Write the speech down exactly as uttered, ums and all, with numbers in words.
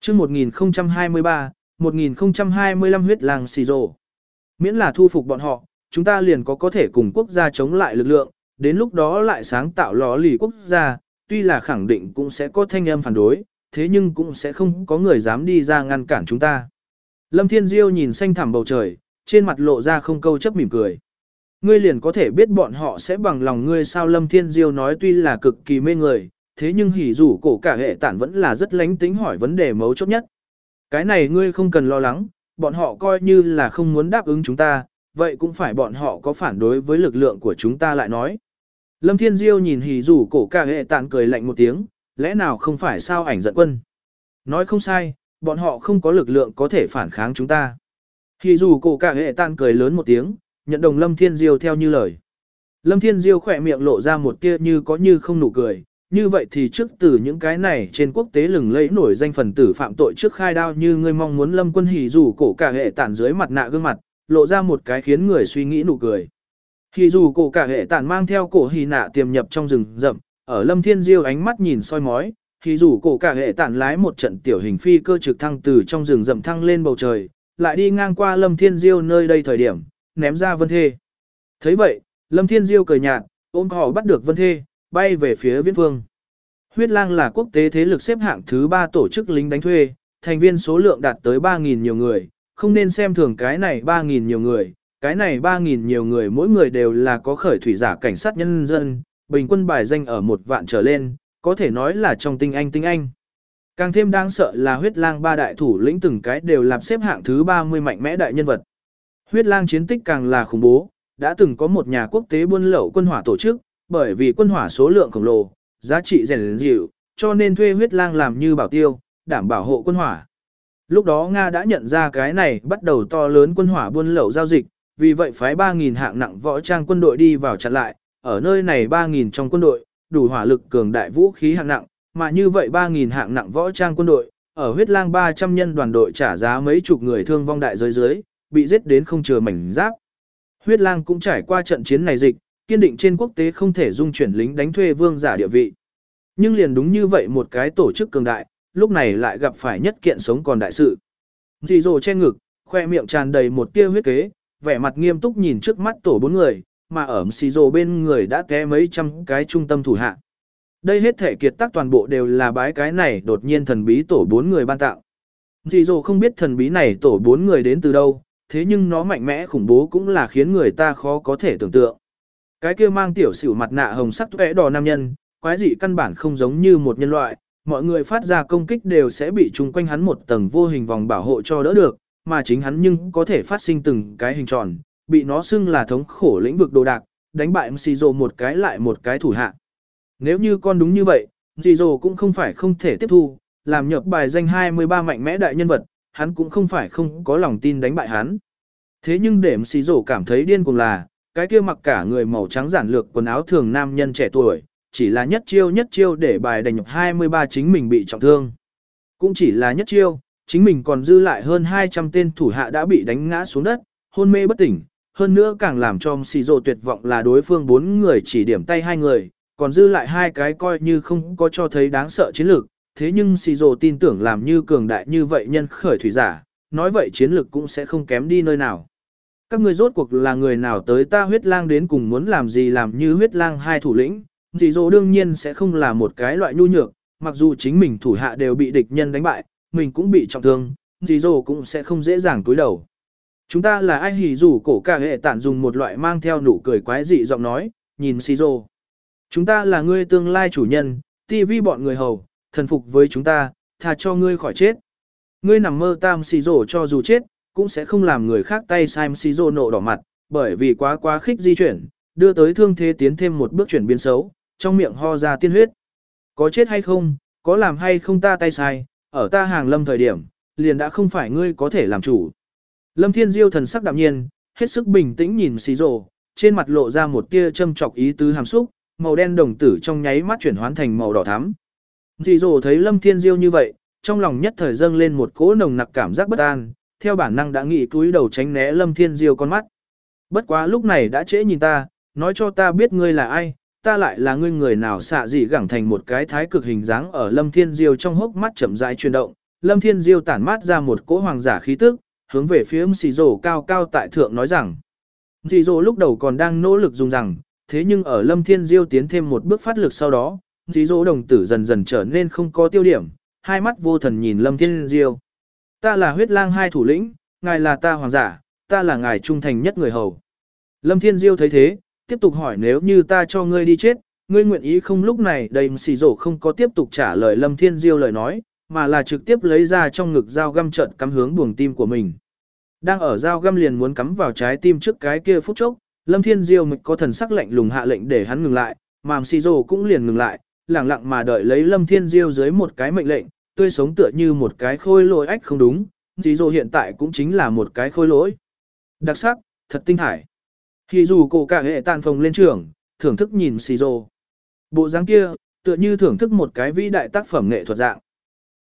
chương một nghìn không trăm hai mươi ba, một nghìn không trăm hai mươi lăm huyết lang xì rồ. Miễn là thu phục bọn họ, chúng ta liền có có thể cùng quốc gia chống lại lực lượng, đến lúc đó lại sáng tạo lò lì quốc gia, tuy là khẳng định cũng sẽ có thanh âm phản đối, thế nhưng cũng sẽ không có người dám đi ra ngăn cản chúng ta. Lâm Thiên Diêu nhìn xanh thẳm bầu trời, trên mặt lộ ra không câu chấp mỉm cười. Ngươi liền có thể biết bọn họ sẽ bằng lòng ngươi sao. Lâm Thiên Diêu nói tuy là cực kỳ mê người, thế nhưng hỉ rủ cổ cả hệ tản vẫn là rất lánh tính hỏi vấn đề mấu chốt nhất. Cái này ngươi không cần lo lắng, bọn họ coi như là không muốn đáp ứng chúng ta, vậy cũng phải bọn họ có phản đối với lực lượng của chúng ta lại nói. Lâm Thiên Diêu nhìn hỉ rủ cổ cả hệ tản cười lạnh một tiếng, lẽ nào không phải sao ảnh giận quân. Nói không sai, bọn họ không có lực lượng có thể phản kháng chúng ta. Hỉ rủ cổ cả hệ tản cười lớn một tiếng, nhận đồng Lâm Thiên Diêu theo như lời. Lâm Thiên Diêu khỏe miệng lộ ra một tia như có như không nụ cười, như vậy thì trước từ những cái này trên quốc tế lừng lẫy nổi danh phần tử phạm tội trước khai đao như ngươi mong muốn. Lâm quân hỉ rủ cổ cả hệ tản dưới mặt nạ gương mặt, lộ ra một cái khiến người suy nghĩ nụ cười. Hỉ rủ cổ cả hệ tản mang theo cổ hỉ nạ tiềm nhập trong rừng rậm, ở Lâm Thiên Diêu ánh mắt nhìn soi mói, hỉ rủ cổ cả hệ tản lái một trận tiểu hình phi cơ trực thăng từ trong rừng rậm thăng lên bầu trời, lại đi ngang qua Lâm Thiên Diêu nơi đây thời điểm, ném ra Vân Thê. Thấy vậy, Lâm Thiên Diêu cười nhạt, ôm họ bắt được Vân Thê, bay về phía Viễn Phương. Huyết Lang là quốc tế thế lực xếp hạng thứ ba tổ chức lính đánh thuê, thành viên số lượng đạt tới ba nghìn nhiều người, không nên xem thường cái này ba nghìn nhiều người, cái này ba nghìn nhiều người mỗi người đều là có khởi thủy giả cảnh sát nhân dân, bình quân bài danh ở một vạn trở lên, có thể nói là trong tinh anh tinh anh. Càng thêm đáng sợ là Huyết Lang ba đại thủ lĩnh từng cái đều làm xếp hạng thứ ba mươi mạnh mẽ đại nhân vật. Huyết Lang chiến tích càng là khủng bố, đã từng có một nhà quốc tế buôn lậu quân hỏa tổ chức, bởi vì quân hỏa số lượng khổng lồ, giá trị rèn dịu, cho nên thuê Huyết Lang làm như bảo tiêu, đảm bảo hộ quân hỏa. Lúc đó Nga đã nhận ra cái này bắt đầu to lớn quân hỏa buôn lậu giao dịch, vì vậy phái ba nghìn hạng nặng võ trang quân đội đi vào chặn lại, ở nơi này ba nghìn trong quân đội, đủ hỏa lực cường đại vũ khí hạng nặng, mà như vậy ba nghìn hạng nặng võ trang quân đội, ở Huyết Lang ba trăm nhân đoàn đội trả giá mấy chục người thương vong đại giới dưới, bị giết đến không chừa mảnh giáp. Huyết Lang cũng trải qua trận chiến này dịch, kiên định trên quốc tế không thể dung chuyển lính đánh thuê vương giả địa vị. Nhưng liền đúng như vậy một cái tổ chức cường đại, lúc này lại gặp phải nhất kiện sống còn đại sự. Dì rồ che ngực, khoe miệng tràn đầy một tia huyết kế, vẻ mặt nghiêm túc nhìn trước mắt tổ bốn người, mà ở xì rồ bên người đã té mấy trăm cái trung tâm thủ hạ. Đây hết thể kiệt tác toàn bộ đều là bái cái này đột nhiên thần bí tổ bốn người ban tạo. Dì dồ không biết thần bí này tổ bốn người đến từ đâu, thế nhưng nó mạnh mẽ khủng bố cũng là khiến người ta khó có thể tưởng tượng. Cái kia mang tiểu xỉu mặt nạ hồng sắc tuệ đỏ nam nhân, quái dị căn bản không giống như một nhân loại, mọi người phát ra công kích đều sẽ bị chung quanh hắn một tầng vô hình vòng bảo hộ cho đỡ được, mà chính hắn nhưng có thể phát sinh từng cái hình tròn, bị nó xưng là thống khổ lĩnh vực đồ đạc, đánh bại Msizo một cái lại một cái thủ hạ. Nếu như con đúng như vậy, Msizo cũng không phải không thể tiếp thu, làm nhập bài danh hai mươi ba mạnh mẽ đại nhân vật, hắn cũng không phải không có lòng tin đánh bại hắn. Thế nhưng để Msizo cảm thấy điên cuồng là, cái kia mặc cả người màu trắng giản lược quần áo thường nam nhân trẻ tuổi, chỉ là nhất chiêu nhất chiêu để bài đành nhập hai mươi ba chính mình bị trọng thương. Cũng chỉ là nhất chiêu, chính mình còn dư lại hơn hai trăm tên thủ hạ đã bị đánh ngã xuống đất, hôn mê bất tỉnh. Hơn nữa càng làm cho Msizo tuyệt vọng là đối phương bốn người chỉ điểm tay hai người, còn dư lại hai cái coi như không có cho thấy đáng sợ chiến lược. Thế nhưng Msizo tin tưởng làm như cường đại như vậy nhân khởi thủy giả, nói vậy chiến lược cũng sẽ không kém đi nơi nào. Các người rốt cuộc là người nào tới ta Huyết Lang đến cùng muốn làm gì làm như Huyết Lang hai thủ lĩnh, Msizo đương nhiên sẽ không là một cái loại nhu nhược, mặc dù chính mình thủ hạ đều bị địch nhân đánh bại, mình cũng bị trọng thương, Msizo cũng sẽ không dễ dàng cúi đầu. Chúng ta là ai hỉ rủ cổ cả hệ tản dùng một loại mang theo nụ cười quái dị giọng nói, nhìn Msizo. Chúng ta là ngươi tương lai chủ nhân, ti vi bọn người hầu, thần phục với chúng ta, thà cho ngươi khỏi chết. Ngươi nằm mơ tam Msizo cho dù chết, cũng sẽ không làm người khác tay sai. Msizo nộ đỏ mặt, bởi vì quá quá khích di chuyển, đưa tới thương thế tiến thêm một bước chuyển biến xấu, trong miệng ho ra tiên huyết. Có chết hay không, có làm hay không ta tay sai, ở ta hàng lâm thời điểm, liền đã không phải ngươi có thể làm chủ. Lâm Thiên Diêu thần sắc đạm nhiên, hết sức bình tĩnh nhìn Msizo, trên mặt lộ ra một tia châm chọc ý tứ hàm xúc, màu đen đồng tử trong nháy mắt chuyển hóa thành màu đỏ thắm. Msizo thấy Lâm Thiên Diêu như vậy, trong lòng nhất thời dâng lên một cỗ nồng nặc cảm giác bất an, theo bản năng đã nghĩ cúi đầu tránh né Lâm Thiên Diêu con mắt. Bất quá lúc này đã trễ nhìn ta, nói cho ta biết ngươi là ai, ta lại là ngươi người nào xạ dị gẳng thành một cái thái cực hình dáng ở Lâm Thiên Diêu trong hốc mắt chậm rãi chuyển động, Lâm Thiên Diêu tản mát ra một cỗ hoàng giả khí tức, hướng về phía Shizuo cao cao tại thượng nói rằng. Shizuo lúc đầu còn đang nỗ lực dùng rằng, thế nhưng ở Lâm Thiên Diêu tiến thêm một bước phát lực sau đó, Shizuo đồng tử dần dần trở nên không có tiêu điểm, hai mắt vô thần nhìn Lâm Thiên Diêu. Ta là huyết lang hai thủ lĩnh, ngài là ta hoàng giả, ta là ngài trung thành nhất người hầu. Lâm Thiên Diêu thấy thế, tiếp tục hỏi nếu như ta cho ngươi đi chết, ngươi nguyện ý không? Lúc này đầy Shizuo không có tiếp tục trả lời Lâm Thiên Diêu lời nói, mà là trực tiếp lấy ra trong ngực dao găm trợn cắm hướng buồng tim của mình. Đang ở dao găm liền muốn cắm vào trái tim trước cái kia phút chốc, Lâm Thiên Diêu mịch có thần sắc lạnh lùng hạ lệnh để hắn ngừng lại, mà Shizuo cũng liền ngừng lại, lặng lặng mà đợi lấy Lâm Thiên Diêu dưới một cái mệnh lệnh, tươi sống tựa như một cái khôi lỗi ách không đúng, Shizuo hiện tại cũng chính là một cái khôi lỗi. Đặc sắc, thật tinh hải. Khi dù cổ cả hệ tàn phồng lên trường, thưởng thức nhìn Shizuo. Bộ dáng kia, tựa như thưởng thức một cái vĩ đại tác phẩm nghệ thuật dạng.